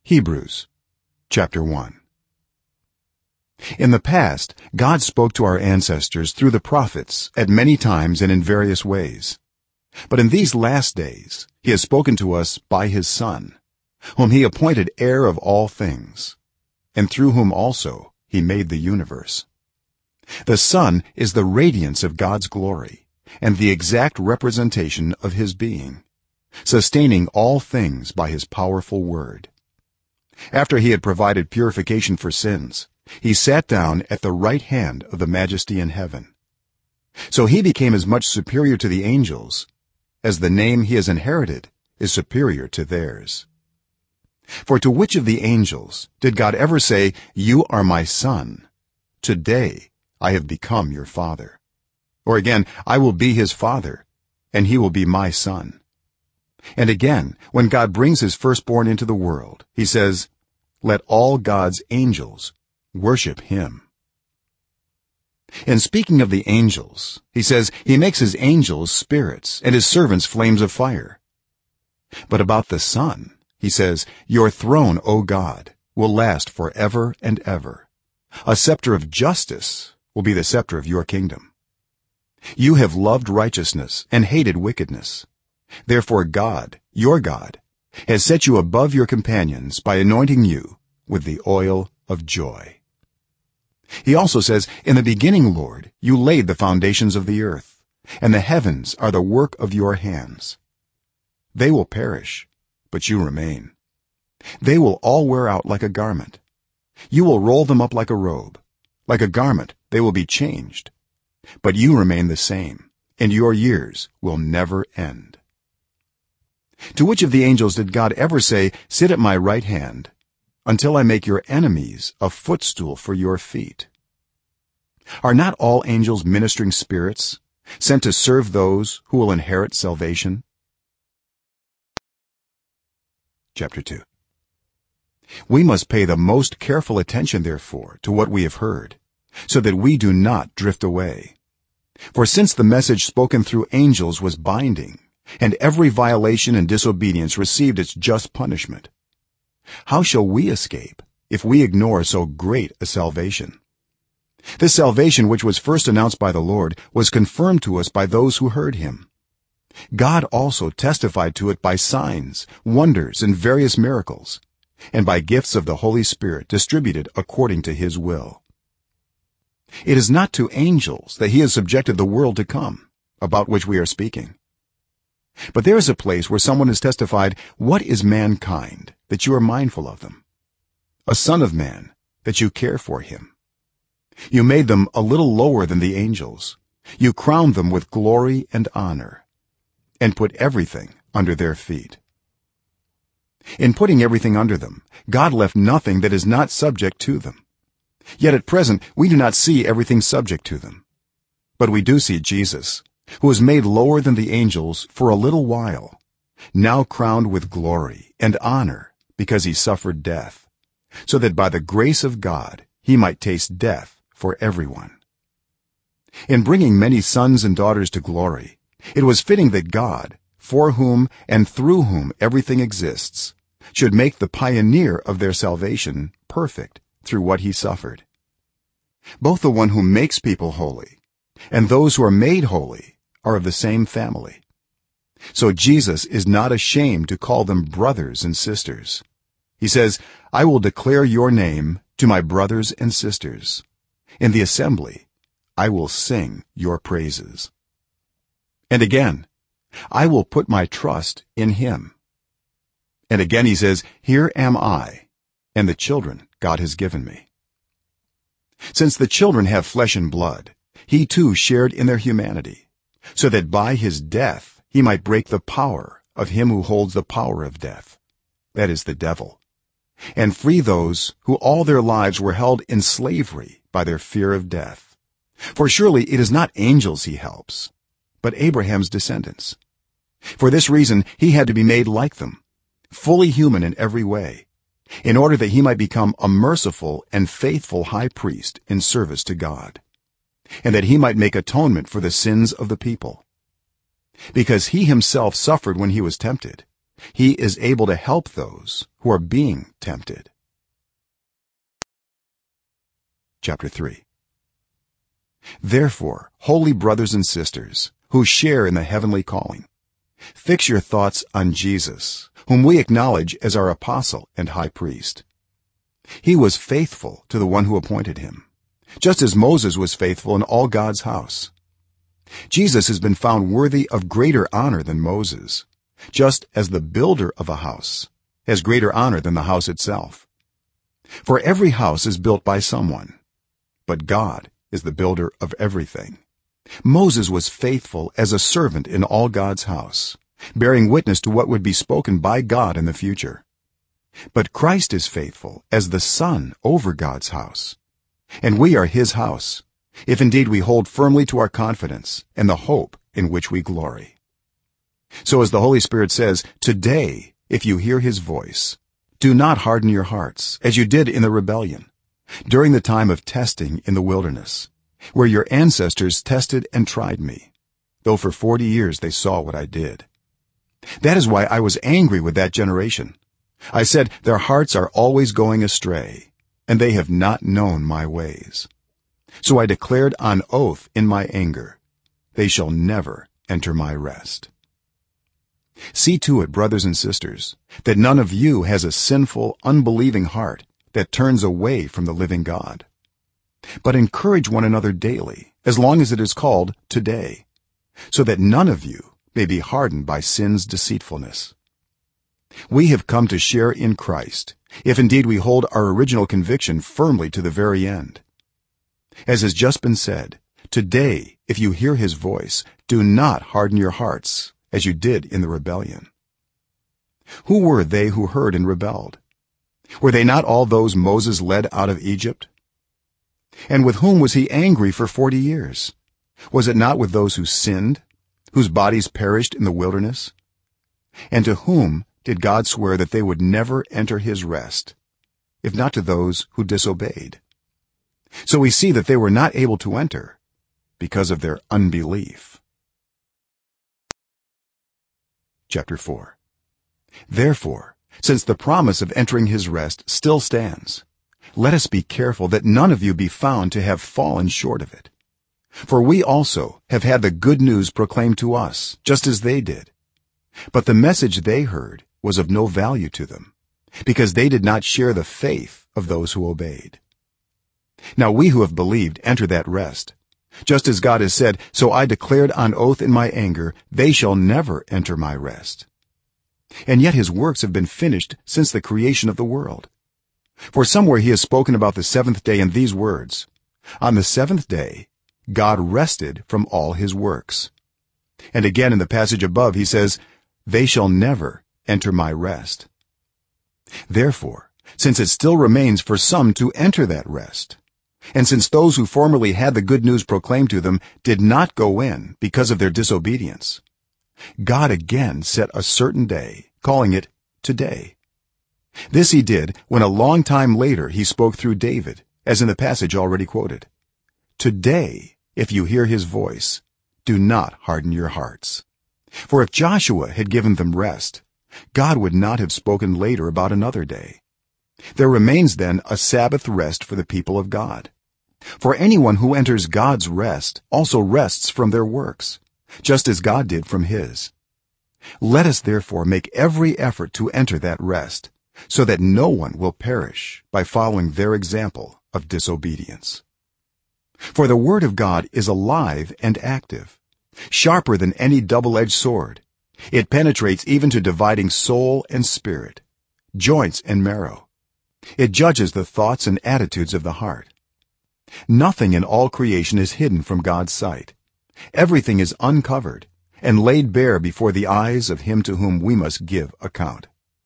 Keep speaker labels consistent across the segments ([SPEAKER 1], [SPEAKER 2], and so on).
[SPEAKER 1] Hebrews chapter 1. In the past god spoke to our ancestors through the prophets at many times and in various ways, but in these last days he has spoken to us by his son, whom he appointed heir of all things, and through whom also he made the universe. The son is the radiance of god's glory and the exact representation of his being, sustaining all things by his powerful word. After he had provided purification for sins, he sat down at the right hand of the majesty in heaven. So he became as much superior to the angels as the name he has inherited is superior to theirs. For to which of the angels did god ever say, "You are my son; today I have become your father"? Or again, "I will be his father and he will be my son"? And again, when god brings his firstborn into the world, he says, "Let all god's angels worship him." In speaking of the angels, he says he makes his angels spirits and his servants flames of fire. But about the son, he says, "Your throne, O god, will last forever and ever. A scepter of justice will be the scepter of your kingdom. You have loved righteousness and hated wickedness. Therefore god, your god, has set you above your companions by anointing you with the oil of joy." He also says, "In the beginning, Lord, you laid the foundations of the earth, and the heavens are the work of your hands. They will perish, but you remain. They will all wear out like a garment. You will roll them up like a robe. Like a garment they will be changed, but you remain the same, and your years will never end." To which of the angels did god ever say, "Sit at my right hand until I make your enemies a footstool for your feet"? Are not all angels ministering spirits sent to serve those who will inherit salvation? Chapter 2. We must pay the most careful attention, therefore, to what we have heard, so that we do not drift away. For since the message spoken through angels was binding, and every violation and disobedience received its just punishment, how shall we escape if we ignore so great a salvation? This salvation, which was first announced by the Lord, was confirmed to us by those who heard him. God also testified to it by signs, wonders, and various miracles, and by gifts of the Holy Spirit distributed according to his will. It is not to angels that he has subjected the world to come, about which we are speaking. But there is a place where someone has testified, "What is mankind, that you are mindful of them? A son of man, that you care for him? You made them a little lower than the angels. You crowned them with glory and honor, and put everything under their feet." In putting everything under them, god left nothing that is not subject to them. Yet at present we do not see everything subject to them, but we do see Jesus, who was made lower than the angels for a little while, now crowned with glory and honor because he suffered death, so that by the grace of god he might taste death for everyone. In bringing many sons and daughters to glory, it was fitting that god, for whom and through whom everything exists, should make the pioneer of their salvation perfect through what he suffered. Both the one who makes people holy and those who are made holy are of the same family. So Jesus is not ashamed to call them brothers and sisters. He says, "I will declare your name to my brothers and sisters. In the assembly I will sing your praises." And again, "I will put my trust in him." And again he says, "Here am I and the children god has given me." Since the children have flesh and blood, he too shared in their humanity, so that by his death he might break the power of him who holds the power of death, that is, the devil, and free those who all their lives were held in slavery by their fear of death. For surely it is not angels he helps, but Abraham's descendants. For this reason he had to be made like them, fully human in every way, in order that he might become a merciful and faithful high priest in service to god, and that he might make atonement for the sins of the people. Because he himself suffered when he was tempted, he is able to help those who are being tempted. Chapter 3. Therefore, holy brothers and sisters who share in the heavenly calling, fix your thoughts on Jesus, whom we acknowledge as our apostle and high priest. He was faithful to the one who appointed him, just as Moses was faithful in all God's house. Jesus has been found worthy of greater honor than Moses, just as the builder of a house has greater honor than the house itself. For every house is built by someone, but God is the builder of everything. Moses was faithful as a servant in all God's house, bearing witness to what would be spoken by God in the future. But Christ is faithful as the Son over God's house, and we are his house, if indeed we hold firmly to our confidence and the hope in which we glory. So as the Holy Spirit says, today, if you hear his voice, do not harden your hearts as you did in the rebellion during the time of testing in the wilderness, where your ancestors tested and tried me, though for 40 years they saw what I did. That is why I was angry with that generation. I said, their hearts are always going astray, and they have not known my ways. So I declared on oath in my anger, they shall never enter my rest. See to it, brothers and sisters, that none of you has a sinful, unbelieving heart that turns away from the living God. But encourage one another daily, as long as it is called today, so that none of you may be hardened by sin's deceitfulness. We have come to share in Christ, if indeed we hold our original conviction firmly to the very end. As has just been said, today, if you hear his voice, do not harden your hearts as you did in the rebellion. Who were they who heard and rebelled? Were they not all those Moses led out of Egypt? And with whom was he angry for 40 years? Was it not with those who sinned, whose bodies perished in the wilderness? And to whom did God swear that they would never enter his rest, if not to those who disobeyed? So we see that they were not able to enter because of their unbelief. Chapter 4. Therefore, since the promise of entering his rest still stands, let us be careful that none of you be found to have fallen short of it. For we also have had the good news proclaimed to us, just as they did. But the message they heard was of no value to them, because they did not share the faith of those who obeyed. Now we who have believed enter that rest, just as God has said, so I declared on oath in my anger, they shall never enter my rest. And yet his works have been finished since the creation of the world. For somewhere he has spoken about the seventh day in these words, on the seventh day God rested from all his works. And again in the passage above he says, they shall never enter my rest. Therefore, since it still remains for some to enter that rest, and since those who formerly had the good news proclaimed to them did not go in because of their disobedience, God again set a certain day, calling it today. This he did when a long time later he spoke through David, as in the passage already quoted. Today, if you hear his voice, do not harden your hearts. For if Joshua had given them rest, God would not have spoken later about another day. There remains then a Sabbath rest for the people of God. For anyone who enters God's rest also rests from their works, just as God did from his. Let us therefore make every effort to enter that rest, so that no one will perish by following their example of disobedience. For the word of God is alive and active, sharper than any double-edged sword. It penetrates even to dividing soul and spirit, joints and marrow. It judges the thoughts and attitudes of the heart. Nothing in all creation is hidden from God's sight. Everything is uncovered and laid bare before the eyes of him to whom we must give account.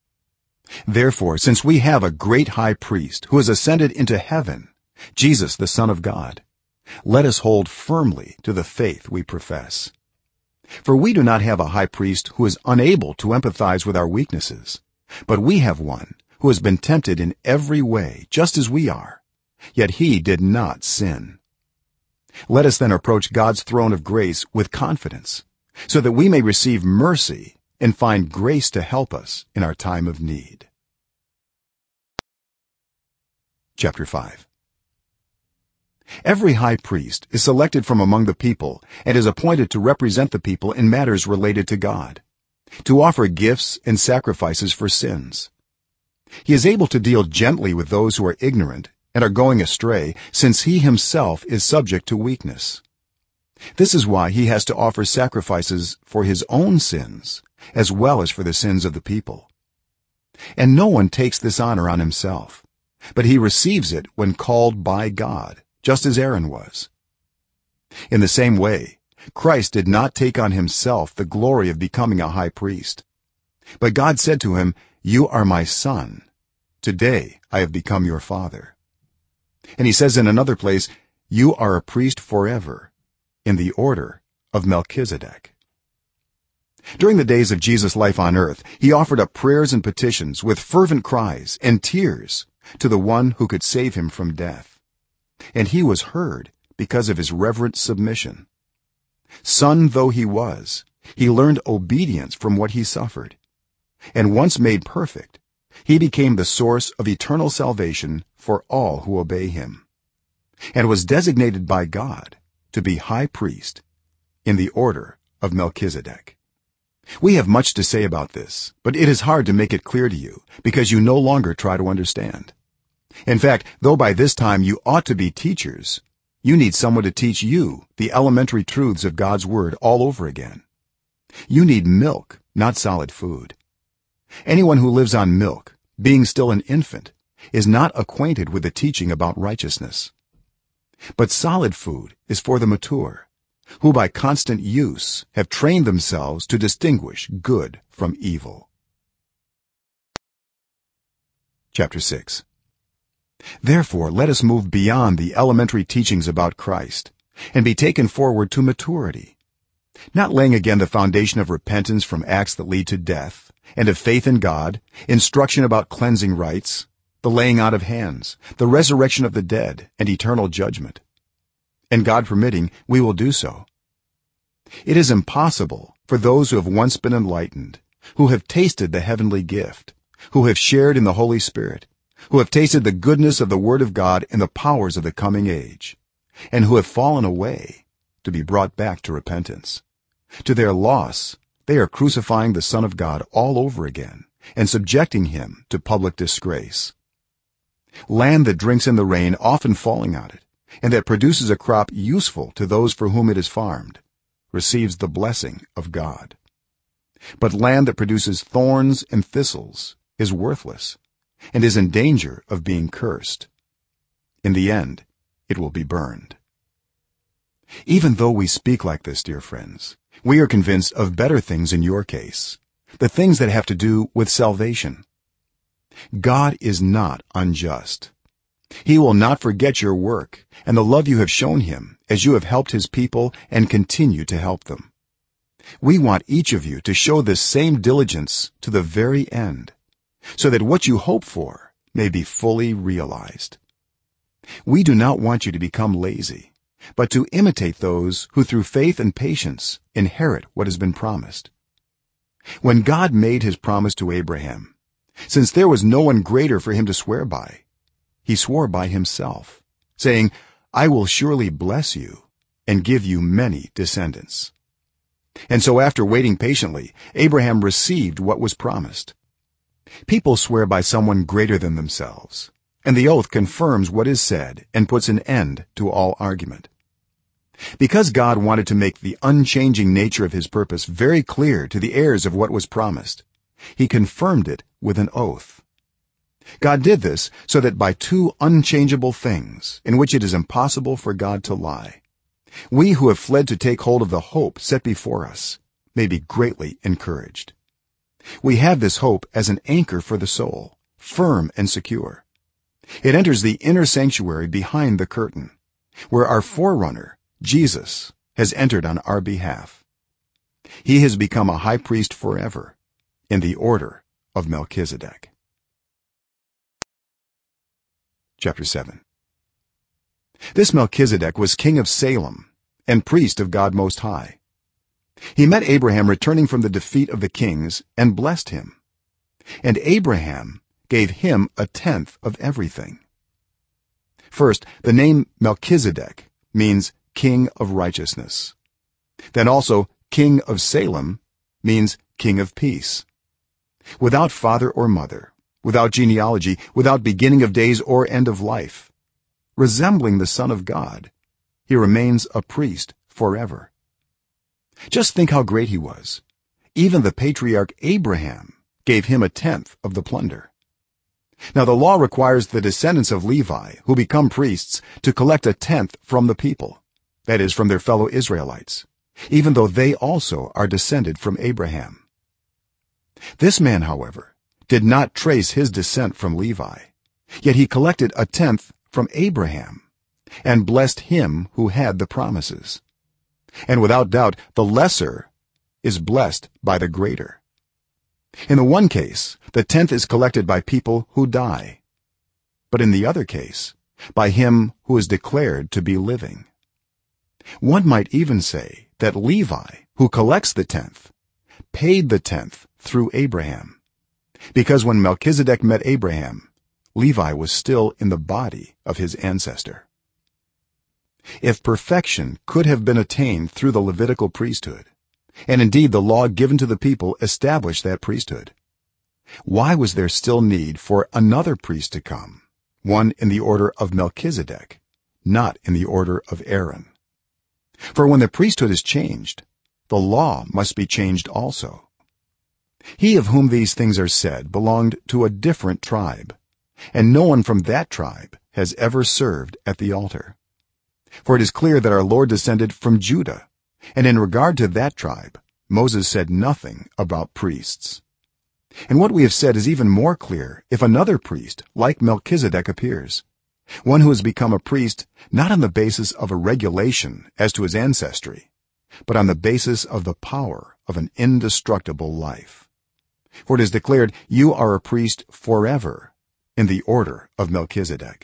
[SPEAKER 1] Therefore, since we have a great high priest who has ascended into heaven, Jesus the Son of God, let us hold firmly to the faith we profess. For we do not have a high priest who is unable to empathize with our weaknesses, but we have one who has been tempted in every way just as we are, yet he did not sin. Let us then approach God's throne of grace with confidence, so that we may receive mercy and find grace to help us in our time of need. Chapter 5. Every high priest is selected from among the people and is appointed to represent the people in matters related to God, to offer gifts and sacrifices for sins. He is able to deal gently with those who are ignorant and are going astray, since he himself is subject to weakness. This is why he has to offer sacrifices for his own sins as well as for the sins of the people. And no one takes this honor on himself, but he receives it when called by God, just as Aaron was. In the same way, Christ did not take on himself the glory of becoming a high priest, but God said to him, "You are my son. Today I have become your father." And he says in another place, "You are a priest forever, in the order of Melchizedek." During the days of Jesus' life on earth, he offered up prayers and petitions with fervent cries and tears to the one who could save him from death, and he was heard because of his reverent submission. Son though he was, he learned obedience from what he suffered, and once made perfect, he became the source of eternal salvation for all who obey him, and was designated by God to be high priest in the order of Melchizedek. We have much to say about this, but it is hard to make it clear to you because you no longer try to understand. In fact, though by this time you ought to be teachers, you need someone to teach you the elementary truths of God's word all over again. You need milk, not solid food. Anyone who lives on milk, being still an infant, is not acquainted with the teaching about righteousness. But solid food is for the mature, who by constant use have trained themselves to distinguish good from evil. Chapter 6. Therefore let us move beyond the elementary teachings about Christ and be taken forward to maturity, not laying again the foundation of repentance from acts that lead to death, and of faith in God, instruction about cleansing rites, the laying out of hands, the resurrection of the dead, and eternal judgment. And God permitting, we will do so. It is impossible for those who have once been enlightened, who have tasted the heavenly gift, who have shared in the Holy Spirit, who have tasted the goodness of the word of God and the powers of the coming age, and who have fallen away, to be brought back to repentance. To their loss, they are crucifying the Son of God all over again and subjecting him to public disgrace. Land that drinks in the rain often falling on it, and that produces a crop useful to those for whom it is farmed, receives the blessing of God. But land that produces thorns and thistles is worthless and is in danger of being cursed. In the end, it will be burned. Even though we speak like this, dear friends, we are convinced of better things in your case, the things that have to do with salvation. God is not unjust. He will not forget your work and the love you have shown him as you have helped his people and continue to help them. We want each of you to show this same diligence to the very end, so that what you hope for may be fully realized. We do not want you to become lazy, but to imitate those who through faith and patience inherit what has been promised. When God made his promise to Abraham, since there was no one greater for him to swear by, he swore by himself, saying, "I will surely bless you and give you many descendants." And so after waiting patiently, Abraham received what was promised. People swear by someone greater than themselves, and the oath confirms what is said and puts an end to all argument. Because God wanted to make the unchanging nature of his purpose very clear to the heirs of what was promised, he confirmed it with an oath. God did this so that by two unchangeable things in which it is impossible for God to lie, we who have fled to take hold of the hope set before us may be greatly encouraged. We have this hope as an anchor for the soul, firm and secure. It enters the inner sanctuary behind the curtain, where our forerunner, Jesus, has entered on our behalf. He has become a high priest forever in the order of Melchizedek. Chapter 7. This Melchizedek was king of Salem and priest of God Most High. he met abraham returning from the defeat of the kings and blessed him, and abraham gave him a tenth of everything. First, the name Melchizedek means king of righteousness. Then also king of Salem means king of peace. Without father or mother, without genealogy, without beginning of days or end of life, resembling the Son of God, he remains a priest forever. Just think how great he was. Even the patriarch Abraham gave him a tenth of the plunder. Now the law requires the descendants of Levi who become priests to collect a tenth from the people, that is, from their fellow Israelites, even though they also are descended from Abraham. This man, however, did not trace his descent from Levi, yet he collected a tenth from Abraham and blessed him who had the promises. And without doubt the lesser is blessed by the greater. In the one case, the tenth is collected by people who die, but in the other case, by him who is declared to be living. One might even say that Levi, who collects the tenth, paid the tenth through Abraham, because when Melchizedek met Abraham, Levi was still in the body of his ancestor. If perfection could have been attained through the Levitical priesthood, and indeed the law given to the people established that priesthood, why was there still need for another priest to come, one in the order of Melchizedek, not in the order of Aaron? For when the priesthood is changed, the law must be changed also. He of whom these things are said belonged to a different tribe, and no one from that tribe has ever served at the altar. For it is clear that our Lord descended from Judah, and in regard to that tribe Moses said nothing about priests. And what we have said is even more clear if another priest like Melchizedek appears, one who has become a priest not on the basis of a regulation as to his ancestry, but on the basis of the power of an indestructible life. For it is declared, you are a priest forever in the order of Melchizedek.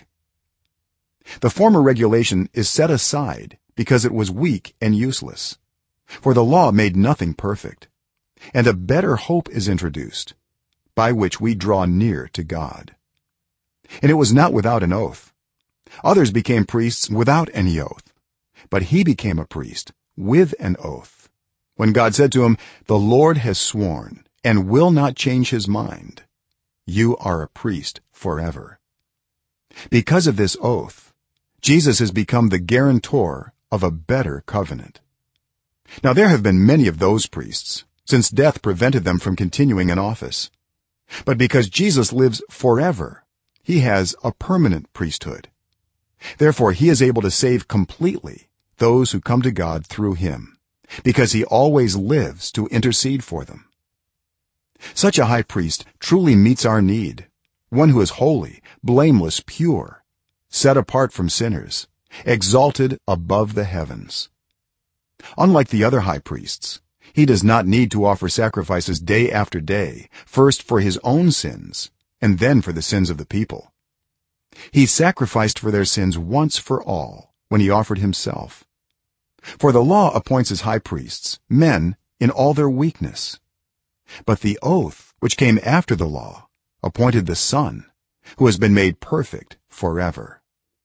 [SPEAKER 1] The former regulation is set aside because it was weak and useless, for the law made nothing perfect, and a better hope is introduced by which we draw near to God. And it was not without an oath. Others became priests without any oath, but he became a priest with an oath, when God said to him, the Lord has sworn and will not change his mind, you are a priest forever. Because of this oath, Jesus has become the guarantor of a better covenant. Now there have been many of those priests, since death prevented them from continuing in office, but because Jesus lives forever, he has a permanent priesthood. Therefore he is able to save completely those who come to God through him, because he always lives to intercede for them. Such a high priest truly meets our need, one who is holy, blameless, pure, set apart from sinners, exalted above the heavens. Unlike the other high priests, he does not need to offer sacrifices day after day, first for his own sins and then for the sins of the people. He sacrificed for their sins once for all when he offered himself. For the law appoints as high priests men in all their weakness, but the oath which came after the law appointed the Son, who has been made perfect forever.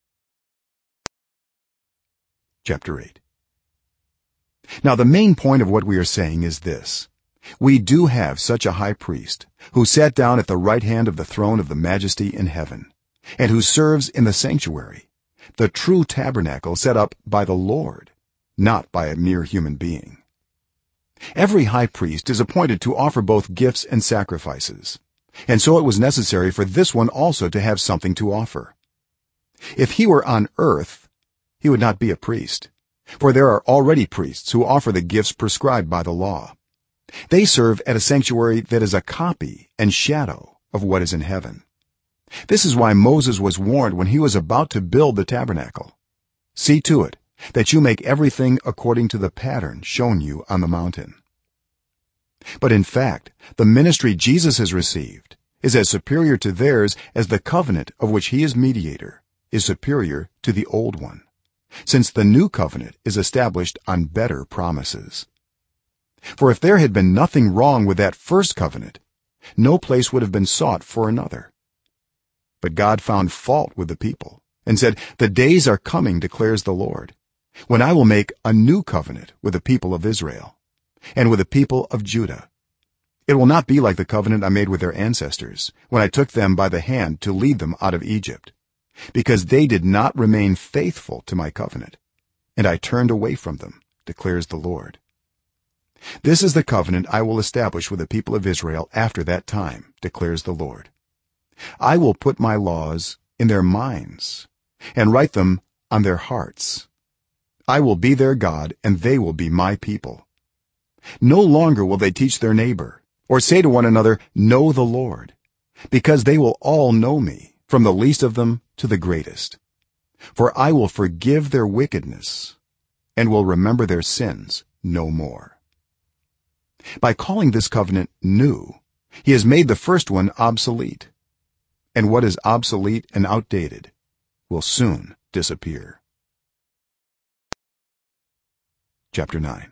[SPEAKER 1] Chapter 8. Now the main point of what we are saying is this: we do have such a high priest who sat down at the right hand of the throne of the majesty in heaven, and who serves in the sanctuary, the true tabernacle set up by the Lord, not by a mere human being. Every high priest is appointed to offer both gifts and sacrifices, and so it was necessary for this one also to have something to offer. If he were on earth, he would not be a priest, for there are already priests who offer the gifts prescribed by the law. They serve at a sanctuary that is a copy and shadow of what is in heaven. This is why Moses was warned when he was about to build the tabernacle, see to it that you make everything according to the pattern shown you on the mountain. But in fact, the ministry Jesus has received is as superior to theirs as the covenant of which he is mediator is superior to the old one, since the new covenant is established on better promises. for if there had been nothing wrong with that first covenant, no place would have been sought for another. But God found fault with the people and said, "The days are coming, declares the Lord, when I will make a new covenant with the people of Israel and with the people of Judah. It will not be like the covenant I made with their ancestors when I took them by the hand to lead them out of Egypt, because they did not remain faithful to my covenant, and I turned away from them, declares the Lord. This is the covenant I will establish with the people of Israel after that time, declares the Lord. I will put my laws in their minds and write them on their hearts. I will be their God, and they will be my people. No longer will they teach their neighbor or say to one another, 'Know the Lord,' because they will all know me, from the least of them to the greatest. For I will forgive their wickedness and will remember their sins no more." By calling this covenant new, he has made the first one obsolete, and what is obsolete and outdated will soon disappear. Chapter 9.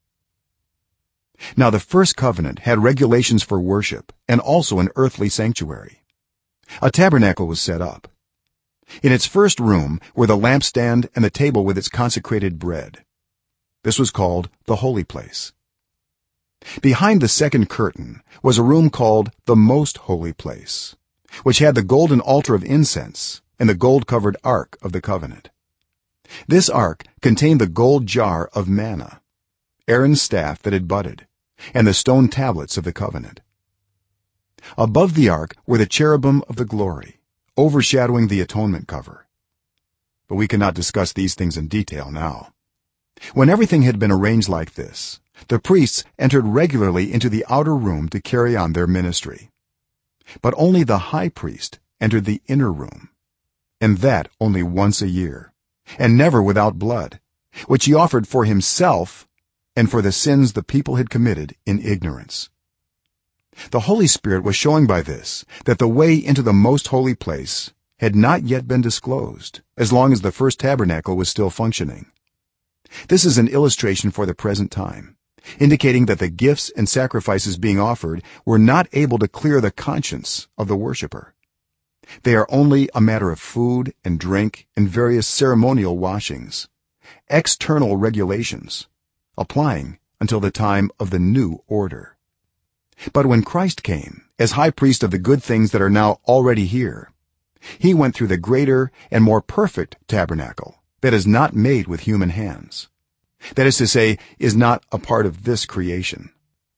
[SPEAKER 1] Now the first covenant had regulations for worship and also an earthly sanctuary. A tabernacle was set up. In its first room were the lampstand and the table with its consecrated bread. This was called the holy place. Behind the second curtain was a room called the most holy place, which had the golden altar of incense and the gold-covered ark of the covenant. This ark contained the gold jar of manna, Aaron's staff that had budded, and the stone tablets of the covenant. Above the ark were the cherubim of the glory, overshadowing the atonement cover. But we cannot discuss these things in detail now. When everything had been arranged like this, the priests entered regularly into the outer room to carry on their ministry. But only the high priest entered the inner room, and that only once a year, and never without blood, which he offered for himself and for the sins the people had committed in ignorance. The Holy Spirit was showing by this that the way into the most holy place had not yet been disclosed as long as the first tabernacle was still functioning. This is an illustration for the present time, indicating that the gifts and sacrifices being offered were not able to clear the conscience of the worshipper. They are only a matter of food and drink and various ceremonial washings, external regulations, applying until the time of the new order. But when Christ came as high priest of the good things that are now already here, he went through the greater and more perfect tabernacle that is not made with human hands, that is to say, is not a part of this creation.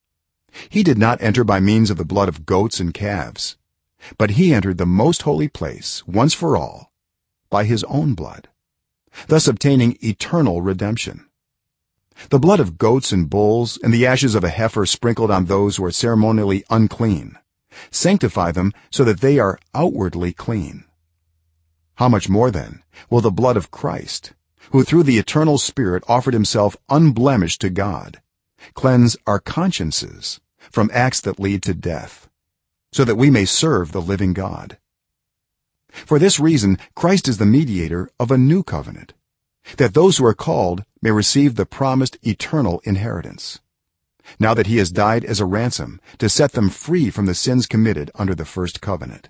[SPEAKER 1] He did not enter by means of the blood of goats and calves, but he entered the most holy place once for all by his own blood, thus obtaining eternal redemption. The blood of goats and bulls and the ashes of a heifer sprinkled on those who are ceremonially unclean sanctify them so that they are outwardly clean. How much more then will the blood of Christ, who through the eternal Spirit offered himself unblemished to God, cleanse our consciences from acts that lead to death, so that we may serve the living God? For this reason Christ is the mediator of a new covenant, that those who are called may receive the promised eternal inheritance, now that he has died as a ransom to set them free from the sins committed under the first covenant.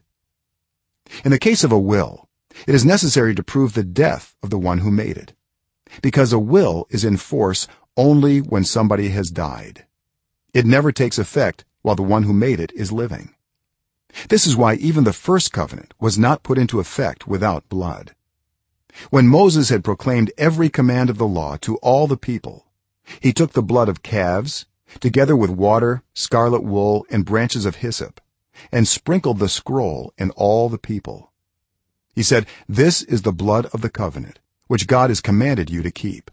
[SPEAKER 1] In the case of a will, it is necessary to prove the death of the one who made it, because a will is in force only when somebody has died. It never takes effect while the one who made it is living. This is why even the first covenant was not put into effect without blood. When Moses had proclaimed every command of the law to all the people, he took the blood of calves together with water, scarlet wool, and branches of hyssop, and sprinkled the scroll and all the people. He said, "This is the blood of the covenant which God has commanded you to keep."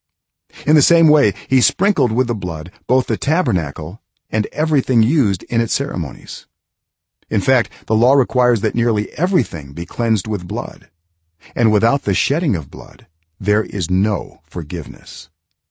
[SPEAKER 1] In the same way he sprinkled with the blood both the tabernacle and everything used in its ceremonies. In fact, the law requires that nearly everything be cleansed with blood, and without the shedding of blood there is no forgiveness.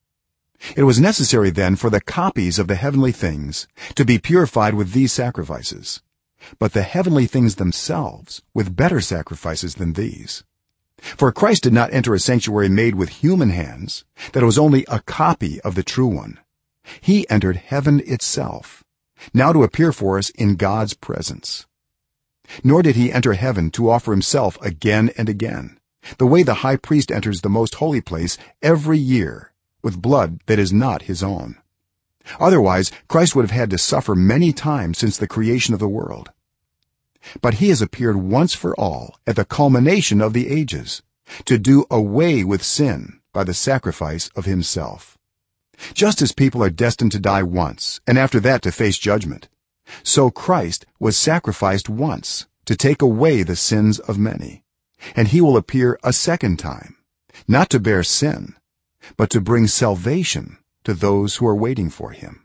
[SPEAKER 1] It was necessary then for the copies of the heavenly things to be purified with these sacrifices, but the heavenly things themselves with better sacrifices than these. For Christ did not enter a sanctuary made with human hands that was only a copy of the true one, he entered heaven itself now to appear for us in God's presence. Nor did he enter heaven to offer himself again and again, the way the high priest enters the most holy place every year with blood that is not his own. Otherwise Christ would have had to suffer many times since the creation of the world. But he has appeared once for all at the culmination of the ages to do away with sin by the sacrifice of himself. Just as people are destined to die once and after that to face judgment, so Christ was sacrificed once to take away the sins of many, and he will appear a second time, not to bear sin, but to bring salvation to those who are waiting for him.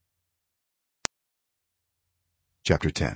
[SPEAKER 1] Chapter 10.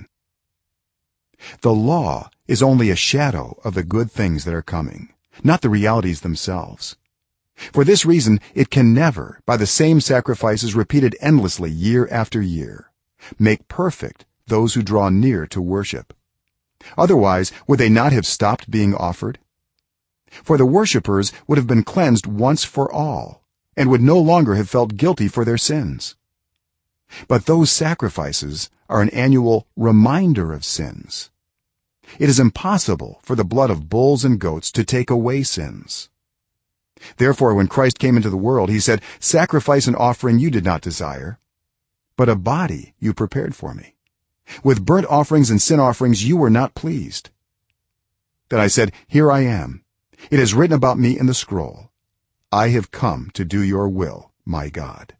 [SPEAKER 1] The law is only a shadow of the good things that are coming, not the realities themselves. For this reason it can never, by the same sacrifices repeated endlessly year after year, make perfect those who draw near to worship. Otherwise would they not have stopped being offered? For the worshippers would have been cleansed once for all and would no longer have felt guilty for their sins. But those sacrifices are an annual reminder of sins. It is impossible for the blood of bulls and goats to take away sins. Therefore when Christ came into the world, he said, "Sacrifice and offering you did not desire, but a body you prepared for me. With burnt offerings and sin offerings you were not pleased." Then I said, "Here I am. It is written about me in the scroll. I have come to do your will, my God."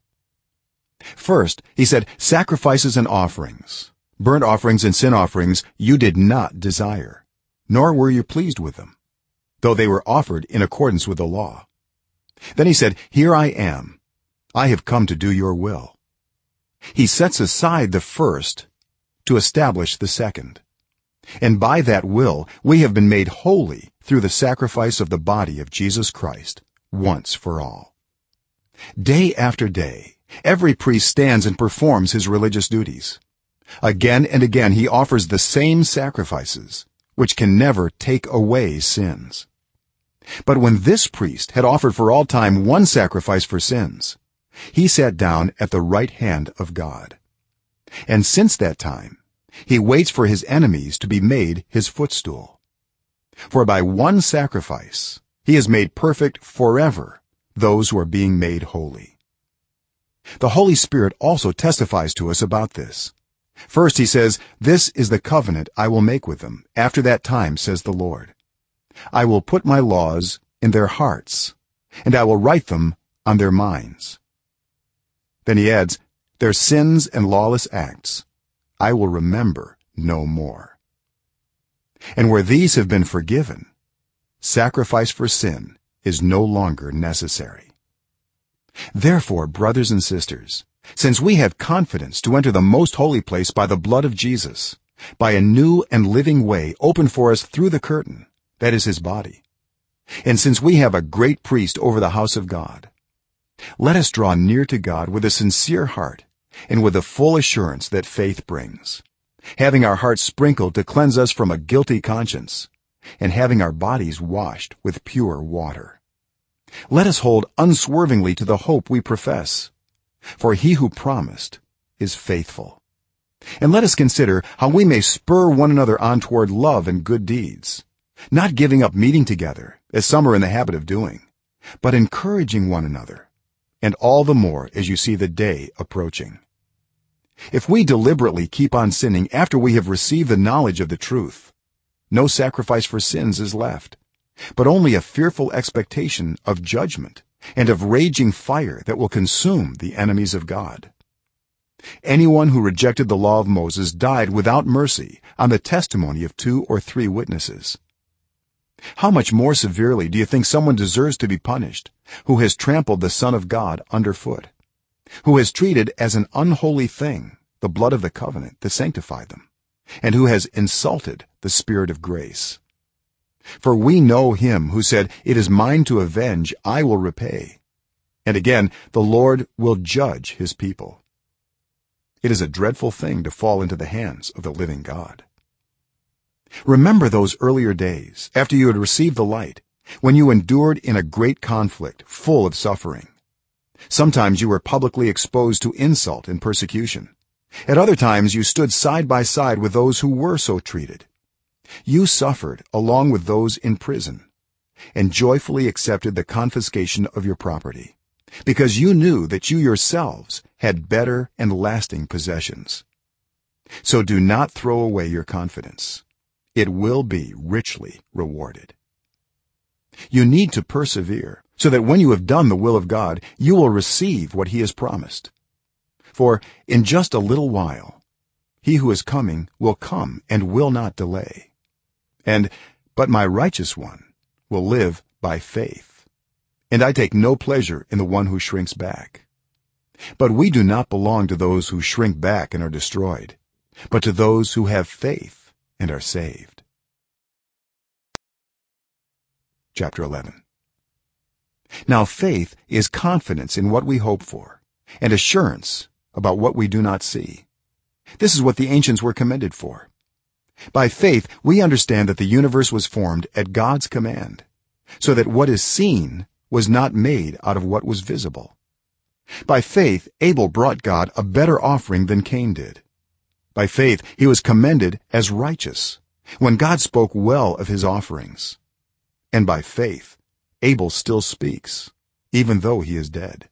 [SPEAKER 1] First he said, "Sacrifices and offerings, burnt offerings and sin offerings you did not desire, nor were you pleased with them, though they were offered in accordance with the law." Then he said, "Here I am. I have come to do your will." He sets aside the first to establish the second, and by that will we have been made holy through the sacrifice of the body of Jesus Christ once for all. Day after day every priest stands and performs his religious duties. Again and again he offers the same sacrifices which can never take away sins. But when this priest had offered for all time one sacrifice for sins, he sat down at the right hand of God. And since that time he waits for his enemies to be made his footstool. For by one sacrifice he has made perfect forever those who are being made holy. The Holy Spirit also testifies to us about this. First he says, "This is the covenant I will make with them after that time, says the Lord. I will put my laws in their hearts, and I will write them on their minds." Then he adds, "Their sins and lawless acts I will remember no more." And where these have been forgiven, sacrifice for sin is no longer necessary. Therefore, brothers and sisters, since we have confidence to enter the most holy place by the blood of Jesus, by a new and living way opened for us through the curtain, that is his body, and since we have a great priest over the house of God, let us draw near to God with a sincere heart and with the full assurance that faith brings, having our hearts sprinkled to cleanse us from a guilty conscience, and having our bodies washed with pure water. Let us hold unswervingly to the hope we profess, for he who promised is faithful. And let us consider how we may spur one another on toward love and good deeds, not giving up meeting together as some are in the habit of doing, but encouraging one another, and all the more as you see the day approaching. If we deliberately keep on sinning after we have received the knowledge of the truth, no sacrifice for sins is left, but only a fearful expectation of judgment and of raging fire that will consume the enemies of God. Anyone who rejected the law of Moses died without mercy on the testimony of 2 or 3 witnesses. How much more severely do you think someone deserves to be punished who has trampled the Son of God underfoot, who has treated as an unholy thing the blood of the covenant that sanctified them, and who has insulted the Spirit of grace? For we know him who said, "It is mine to avenge, I will repay." And again, the Lord will judge his people. It is a dreadful thing to fall into the hands of the living God. Remember those earlier days after you had received the light, when you endured in a great conflict full of suffering. sometimes you were publicly exposed to insult and persecution. At other times you stood side by side with those who were so treated. You suffered along with those in prison and joyfully accepted the confiscation of your property, because you knew that you yourselves had better and lasting possessions. So do not throw away your confidence. It will be richly rewarded. You need to persevere, so that when you have done the will of God, you will receive what he has promised. For in just a little while he who is coming will come and will not delay. But my righteous one will live by faith, and I take no pleasure in the one who shrinks back. But we do not belong to those who shrink back and are destroyed, but to those who have faith and are saved. Chapter 11. Now faith is confidence in what we hope for, and assurance about what we do not see. This is what the ancients were commended for. By faith we understand that the universe was formed at God's command, so that what is seen was not made out of what was visible. By faith Abel brought God a better offering than Cain did. By faith he was commended as righteous when God spoke well of his offerings. And by faith Abel still speaks, even though he is dead.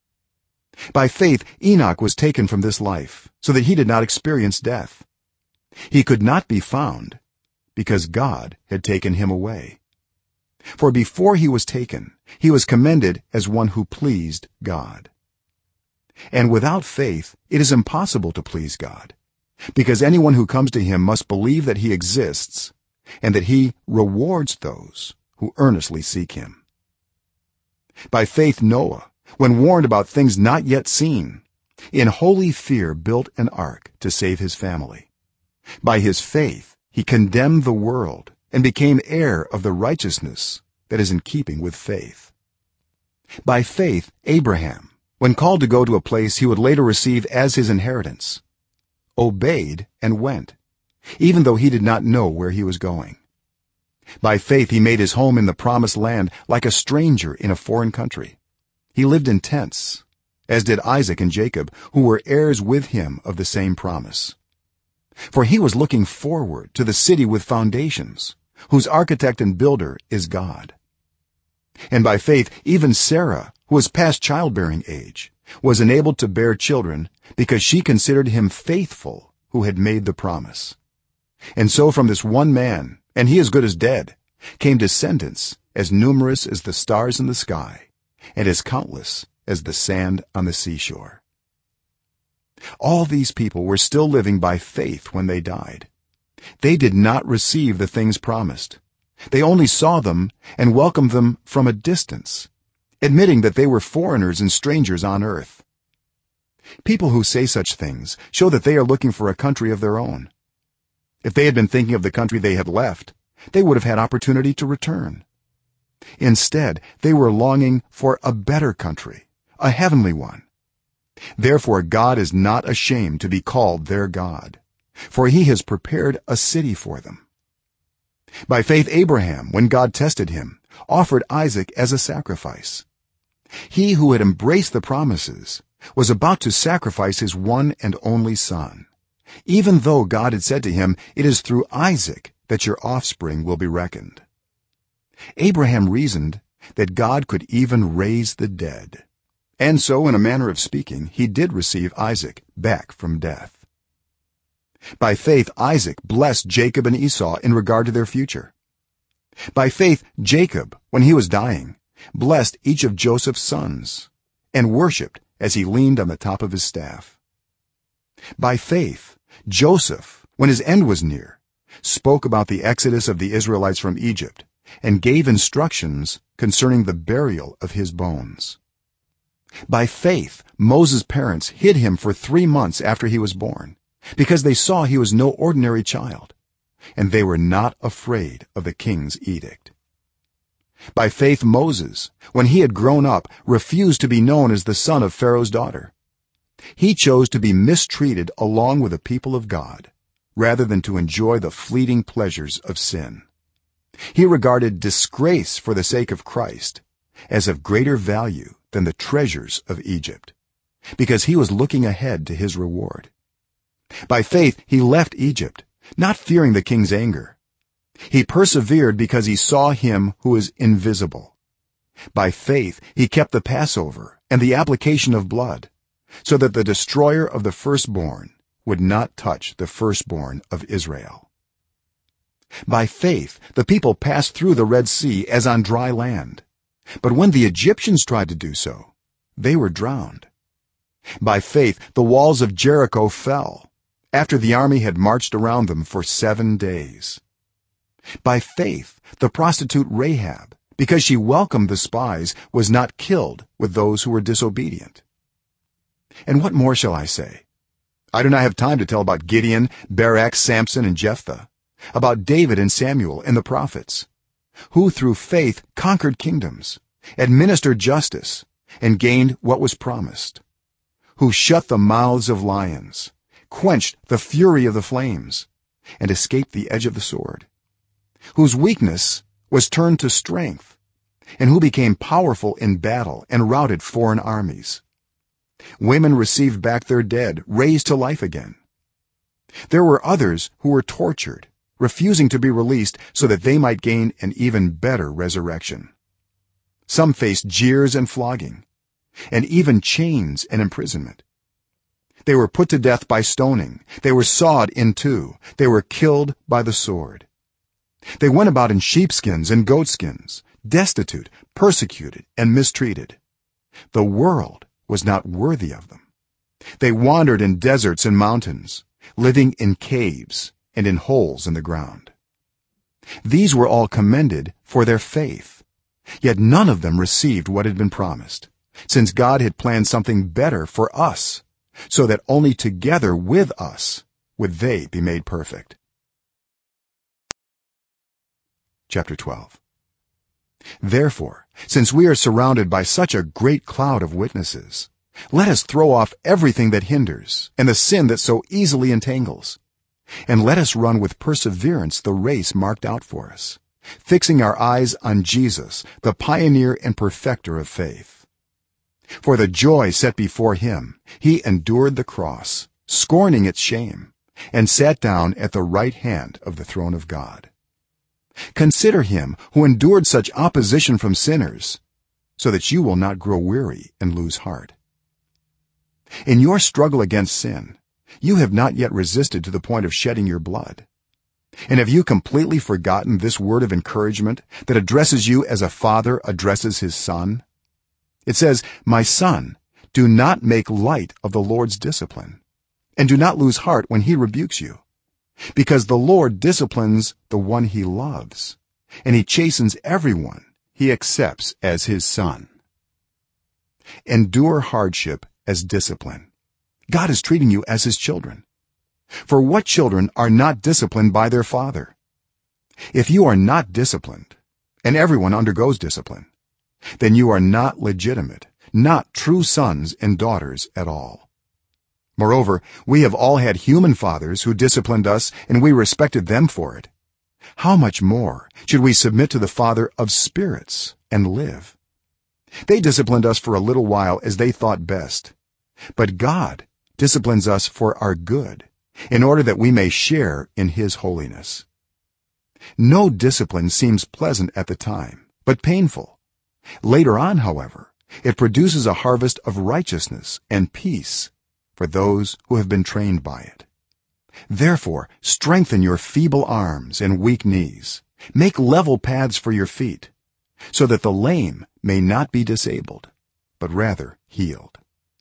[SPEAKER 1] By faith Enoch was taken from this life, so that he did not experience death. He could not be found, because God had taken him away. For before he was taken, he was commended as one who pleased God. And without faith it is impossible to please God, because anyone who comes to him must believe that he exists, and that he rewards those who earnestly seek him. By faith Noah, when warned about things not yet seen, in holy fear built an ark to save his family. By his faith he condemned the world and became heir of the righteousness that is in keeping with faith. By faith Abraham, when called to go to a place he would later receive as his inheritance, obeyed and went, even though he did not know where he was going. By faith he made his home in the promised land like a stranger in a foreign country. He lived in tents, as did Isaac and Jacob, who were heirs with him of the same promise. For he was looking forward to the city with foundations, whose architect and builder is God. And by faith even Sarah, who was past childbearing age, was enabled to bear children, because she considered him faithful who had made the promise. And so from this one man, and he as good as dead, came descendants as numerous as the stars in the sky, and as countless as the sand on the seashore. All these people were still living by faith when they died. They did not receive the things promised. They only saw them and welcomed them from a distance, admitting that they were foreigners and strangers on earth. People who say such things show that they are looking for a country of their own. If they had been thinking of the country they had left, they would have had opportunity to return. Instead, they were longing for a better country, a heavenly one. Therefore God is not ashamed to be called their God, for he has prepared a city for them. By faith Abraham, when God tested him, offered Isaac as a sacrifice. He who had embraced the promises was about to sacrifice his one and only son, even though God had said to him, "It is through Isaac that your offspring will be reckoned." Abraham reasoned that God could even raise the dead, and so in a manner of speaking he did receive Isaac back from death. By faith Isaac blessed Jacob and Esau in regard to their future. By faith Jacob, when he was dying, blessed each of Joseph's sons and worshipped as he leaned on the top of his staff. By faith Joseph, when his end was near, spoke about the exodus of the Israelites from Egypt and gave instructions concerning the burial of his bones. By faith Moses' parents hid him for 3 months after he was born, because they saw he was no ordinary child, and they were not afraid of the king's edict. By faith Moses, when he had grown up, refused to be known as the son of Pharaoh's daughter. He chose to be mistreated along with the people of God, rather than to enjoy the fleeting pleasures of sin. He regarded disgrace for the sake of Christ as of greater value than the treasures of Egypt, because he was looking ahead to his reward. By faith he left Egypt, not fearing the king's anger. He persevered because he saw him who is invisible. By faith he kept the Passover and the application of blood, so that the destroyer of the firstborn would not touch the firstborn of Israel. By faith the people passed through the Red Sea as on dry land, but when the Egyptians tried to do so, they were drowned. By faith the walls of Jericho fell after the army had marched around them for 7 days. By faith the prostitute Rahab, because she welcomed the spies, was not killed with those who were disobedient. And what more shall I say? I do not have time to tell about Gideon, Barak, Samson, and Jephthah, about David and Samuel and the prophets, who through faith conquered kingdoms, administered justice, and gained what was promised, who shut the mouths of lions, quenched the fury of the flames, and escaped the edge of the sword, whose weakness was turned to strength, and who became powerful in battle and routed foreign armies. Women received back their dead, raised to life again. There were others who were tortured, refusing to be released so that they might gain an even better resurrection. Some faced jeers and flogging, and even chains and imprisonment. They were put to death by stoning, they were sawed in two, they were killed by the sword. They went about in sheepskins and goatskins, destitute, persecuted, and mistreated. The world was not worthy of them. They wandered in deserts and mountains, living in caves and in holes in the ground. These were all commended for their faith, yet none of them received what had been promised, since God had planned something better for us, so that only together with us would they be made perfect. Chapter 12. Therefore, since we are surrounded by such a great cloud of witnesses, let us throw off everything that hinders and the sin that so easily entangles, and let us run with perseverance the race marked out for us, fixing our eyes on Jesus, the pioneer and perfecter of faith. For the joy set before him he endured the cross, scorning its shame, and sat down at the right hand of the throne of God. Consider him who endured such opposition from sinners, so that you will not grow weary and lose heart. In your struggle against sin, you have not yet resisted to the point of shedding your blood. And have you completely forgotten this word of encouragement that addresses you as a father addresses his son? It says, "My son, do not make light of the Lord's discipline, and do not lose heart when he rebukes you, because the Lord disciplines the one he loves, and he chastens everyone he accepts as his son." Endure hardship as discipline. God is treating you as his children. For what children are not disciplined by their father? If you are not disciplined, and everyone undergoes discipline, then you are not legitimate, not true sons and daughters at all. Moreover, we have all had human fathers who disciplined us, and we respected them for it. How much more should we submit to the Father of spirits and live? They disciplined us for a little while as they thought best, but God disciplines us for our good, in order that we may share in his holiness. No discipline seems pleasant at the time, but painful. Later on, however, it produces a harvest of righteousness and peace for those who have been trained by it. Therefore, strengthen your feeble arms and weak knees, make level paths for your feet, so that the lame may not be disabled, but rather healed.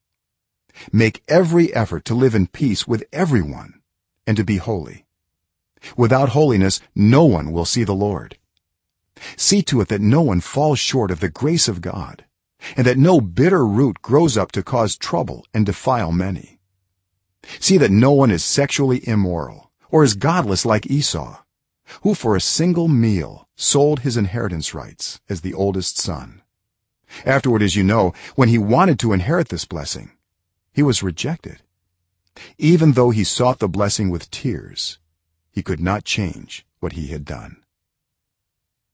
[SPEAKER 1] Make every effort to live in peace with everyone and to be holy. Without holiness no one will see the Lord. See to it that no one falls short of the grace of God, and that no bitter root grows up to cause trouble and defile many. See that no one is sexually immoral or is godless like Esau, who for a single meal sold his inheritance rights as the oldest son. Afterward, as you know, when he wanted to inherit this blessing, he was rejected. Even though he sought the blessing with tears, he could not change what he had done.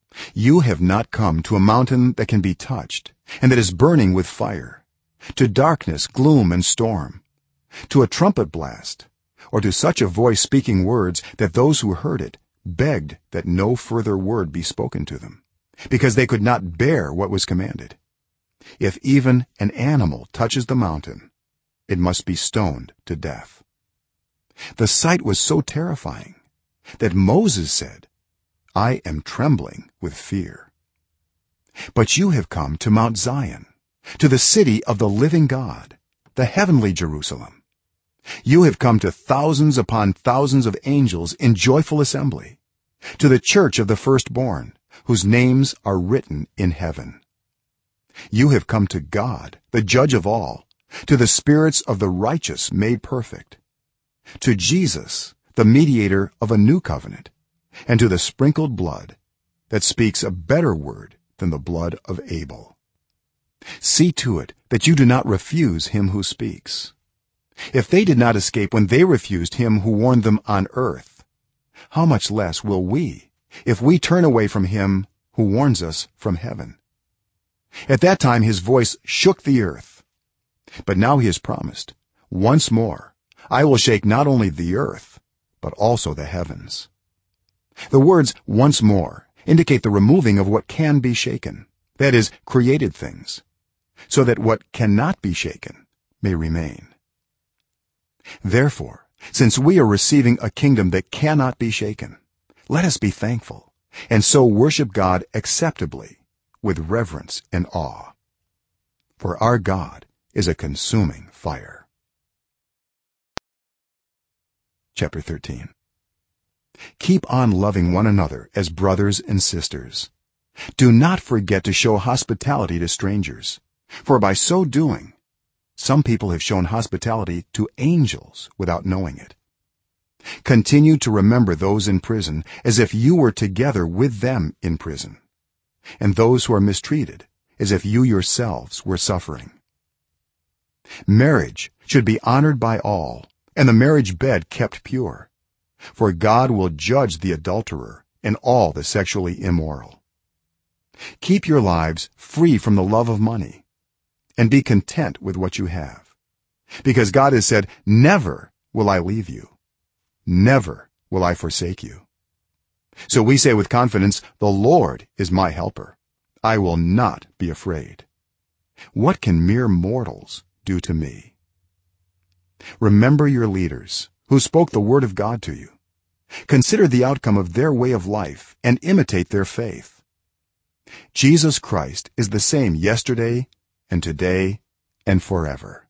[SPEAKER 1] you have not come to a mountain that can be touched and that is burning with fire, to darkness, gloom and storm, to a trumpet blast, or to such a voice speaking words that those who heard it begged that no further word be spoken to them, because they could not bear what was commanded. If even an animal touches the mountain, it must be stoned to death. The sight was so terrifying that Moses said, I am trembling with fear. But you have come to Mount Zion, to the city of the living God, the heavenly Jerusalem. You have come to thousands upon thousands of angels in joyful assembly, to the church of the firstborn, whose names are written in heaven. You have come to God, the judge of all, to the spirits of the righteous made perfect, to Jesus, the mediator of a new covenant, and to the sprinkled blood that speaks a better word than the blood of Abel. See to it that you do not refuse him who speaks. If they did not escape when they refused him who warned them on earth, how much less will we, if we turn away from him who warns us from heaven? At that time his voice shook the earth, but now he has promised, once more I will shake not only the earth but also the heavens. The words once more indicate the removing of what can be shaken, that is, created things, so that what cannot be shaken may remain. Therefore, since we are receiving a kingdom that cannot be shaken, let us be thankful and so worship God acceptably with reverence and awe, for our God is a consuming fire. Chapter 13. Keep on loving one another as brothers and sisters. Do not forget to show hospitality to strangers, for by so doing some people have shown hospitality to angels without knowing it. Continue to remember those in prison as if you were together with them in prison, and those who are mistreated as if you yourselves were suffering. Marriage should be honored by all, and the marriage bed kept pure, for God will judge the adulterer and all the sexually immoral. Keep your lives free from the love of money, and be content with what you have, because God has said, never will I leave you, never will I forsake you. So we say with confidence, the Lord is my helper, I will not be afraid. What can mere mortals do to me? Remember your leaders who spoke the word of God to you. Consider the outcome of their way of life and imitate their faith. Jesus Christ is the same yesterday and today and forever.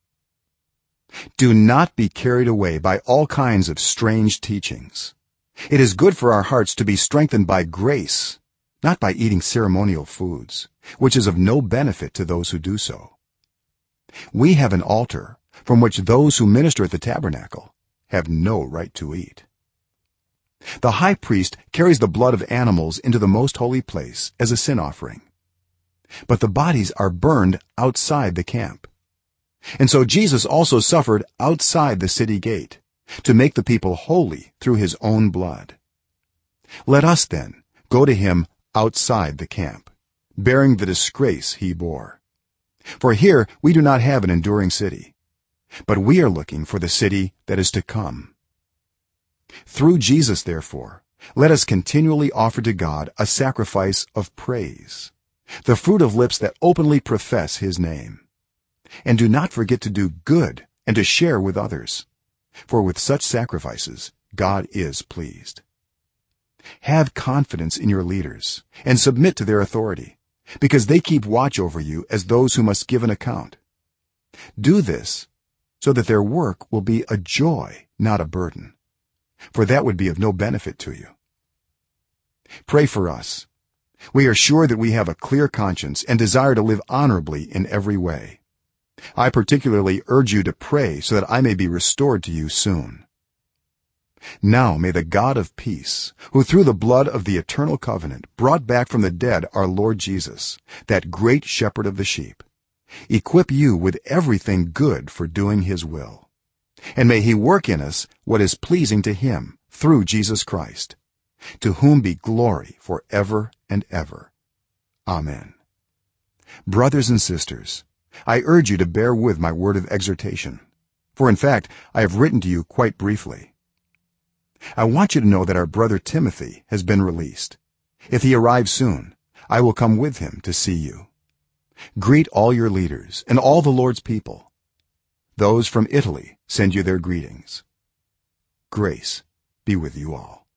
[SPEAKER 1] Do not be carried away by all kinds of strange teachings. It is good for our hearts to be strengthened by grace, not by eating ceremonial foods, which is of no benefit to those who do so. We have an altar from which those who minister at the tabernacle have no right to eat. The high priest carries the blood of animals into the most holy place as a sin offering, but the bodies are burned outside the camp. And so Jesus also suffered outside the city gate to make the people holy through his own blood. Let us then go to him outside the camp, bearing the disgrace he bore. For here we do not have an enduring city, but we are looking for the city that is to come. Through Jesus, therefore, let us continually offer to God a sacrifice of praise, the fruit of lips that openly profess his name. And do not forget to do good and to share with others, for with such sacrifices God is pleased. Have confidence in your leaders and submit to their authority, because they keep watch over you as those who must give an account. Do this so that their work will be a joy, not a burden, for that would be of no benefit to you. Pray for us. We are sure that we have a clear conscience and desire to live honorably in every way. I particularly urge you to pray so that I may be restored to you soon. Now may the God of peace, who through the blood of the eternal covenant brought back from the dead our Lord Jesus, that great shepherd of the sheep, equip you with everything good for doing his will, and may he work in us what is pleasing to him through Jesus Christ, to whom be glory forever and ever. Amen. Brothers and sisters, I urge you to bear with my word of exhortation, for in fact I have written to you quite briefly. I want you to know that our brother Timothy has been released. If he arrives soon, I will come with him to see you. Greet all your leaders and all the Lord's people. Those from Italy send you their greetings. Grace be with you all.